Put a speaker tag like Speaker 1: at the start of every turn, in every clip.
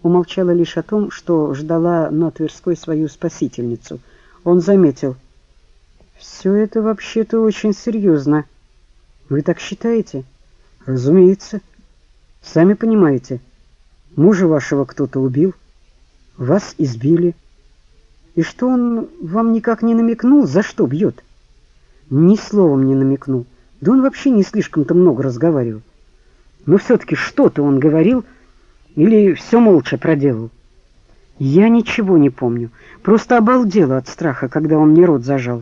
Speaker 1: умолчала лишь о том, что ждала на Тверской свою спасительницу. Он заметил: «Все это вообще-то очень серьезно. Вы так считаете?» «Разумеется. Сами понимаете, мужа вашего кто-то убил, вас избили. И что, он вам никак не намекнул, за что бьет?» «Ни словом не намекнул. Да он вообще не слишком-то много разговаривал. Но все-таки что-то он говорил или все молча проделал?» «Я ничего не помню. Просто обалдела от страха, когда он мне рот зажал».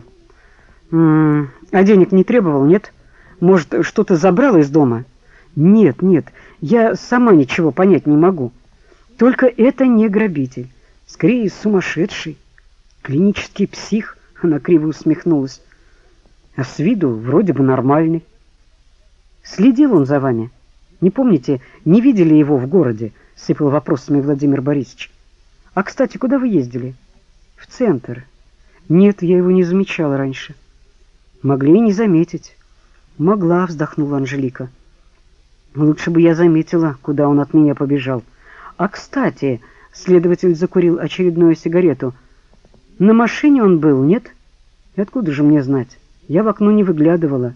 Speaker 1: «А денег не требовал, нет? Может, что-то забрал из дома?» «Нет, нет, я сама ничего понять не могу. Только это не грабитель. Скорее, сумасшедший. Клинический псих», — она криво усмехнулась. «А с виду вроде бы нормальный». «Следил он за вами? Не помните, не видели его в городе?» — сыпал вопросами Владимир Борисович. «А, кстати, куда вы ездили?» «В центр». «Нет, я его не замечала раньше». «Могли и не заметить». «Могла», — вздохнула Анжелика. «Лучше бы я заметила, куда он от меня побежал. А, кстати...» — следователь закурил очередную сигарету. «На машине он был, нет?» «Откуда же мне знать? Я в окно не выглядывала.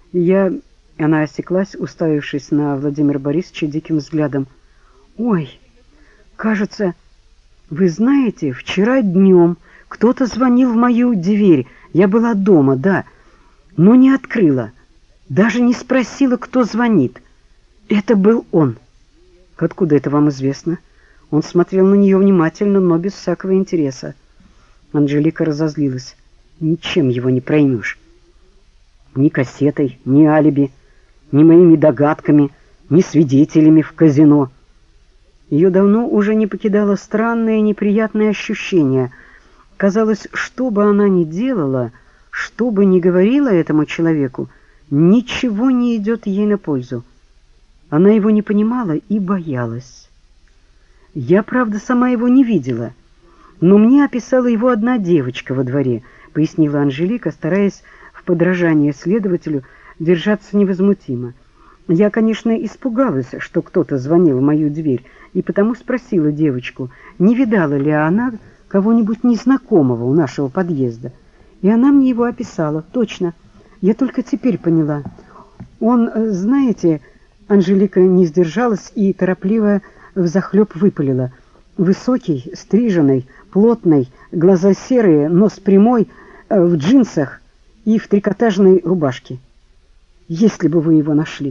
Speaker 1: Она осеклась, уставившись на Владимира Борисовича диким взглядом. «Ой, кажется, вы знаете, вчера днем кто-то звонил в мою дверь. Я была дома, да, но не открыла. Даже не спросила, кто звонит. Это был он». «Откуда это вам известно?» Он смотрел на нее внимательно, но без всякого интереса. Анжелика разозлилась. «Ничем его не проймешь. Ни кассетой, ни алиби, ни моими догадками, ни свидетелями в казино». Ее давно уже не покидало странное неприятное ощущение. Казалось, что бы она ни делала, что бы ни говорила этому человеку, ничего не идет ей на пользу. Она его не понимала и боялась. «Я, правда, сама его не видела, но мне описала его одна девочка во дворе», — пояснила Анжелика, стараясь в подражание следователю держаться невозмутимо. «Я, конечно, испугалась, что кто-то звонил в мою дверь, и потому спросила девочку, не видала ли она кого-нибудь незнакомого у нашего подъезда. И она мне его описала. Точно. Я только теперь поняла. Он, знаете...» Анжелика не сдержалась и торопливо взахлеб выпалила. «Высокий, стриженный, плотный, глаза серые, нос прямой, в джинсах и в трикотажной рубашке. Если бы вы его нашли».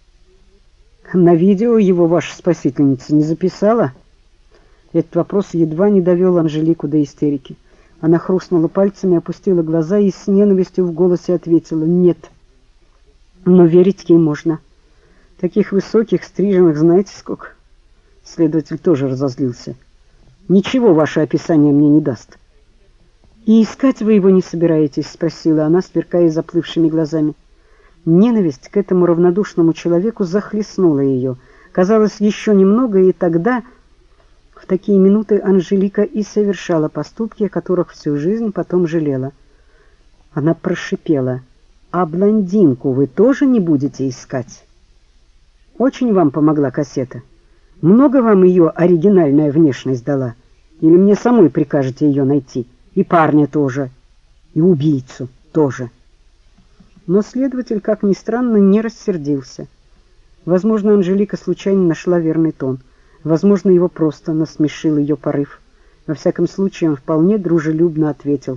Speaker 1: «На видео его ваша спасительница не записала?» Этот вопрос едва не довел Анжелику до истерики. Она хрустнула пальцами, опустила глаза и с ненавистью в голосе ответила: «Нет». «Но верить ей можно. Таких высоких, стриженных знаете сколько?» Следователь тоже разозлился. «Ничего ваше описание мне не даст». «И искать вы его не собираетесь?» — спросила она, сверкая заплывшими глазами. Ненависть к этому равнодушному человеку захлестнула ее. Казалось, еще немного, и тогда, в такие минуты, Анжелика и совершала поступки, о которых всю жизнь потом жалела. Она прошипела: «А блондинку вы тоже не будете искать? Очень вам помогла кассета? Много вам ее оригинальная внешность дала? Или мне самой прикажете ее найти? И парня тоже, и убийцу тоже?» Но следователь, как ни странно, не рассердился. Возможно, Анжелика случайно нашла верный тон. Возможно, его просто насмешил ее порыв. Во всяком случае, он вполне дружелюбно ответил: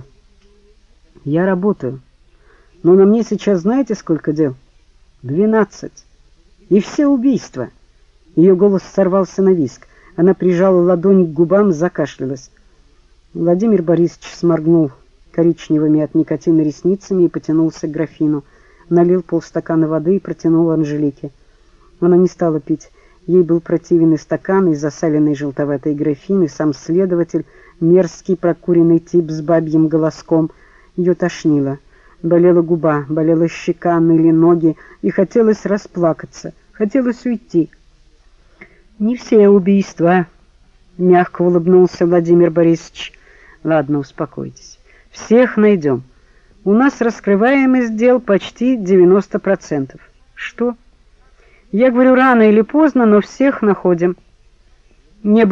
Speaker 1: «Я работаю. Но на мне сейчас знаете, сколько дел? 12. И все убийства». Ее голос сорвался на визг. Она прижала ладонь к губам, закашлялась. Владимир Борисович сморгнул коричневыми от никотина ресницами и потянулся к графину. Налил полстакана воды и протянул Анжелике. Она не стала пить. Ей был противен и стакан, и засаленный желтоватый графин, и сам следователь, мерзкий прокуренный тип с бабьим голоском. Ее тошнило. Болела губа, болела щека, ныли ноги, и хотелось расплакаться, хотелось уйти. «Не все убийства», — мягко улыбнулся Владимир Борисович. «Ладно, успокойтесь. Всех найдем. У нас раскрываемость дел почти 90%. Что? Я говорю, рано или поздно, но всех находим. Не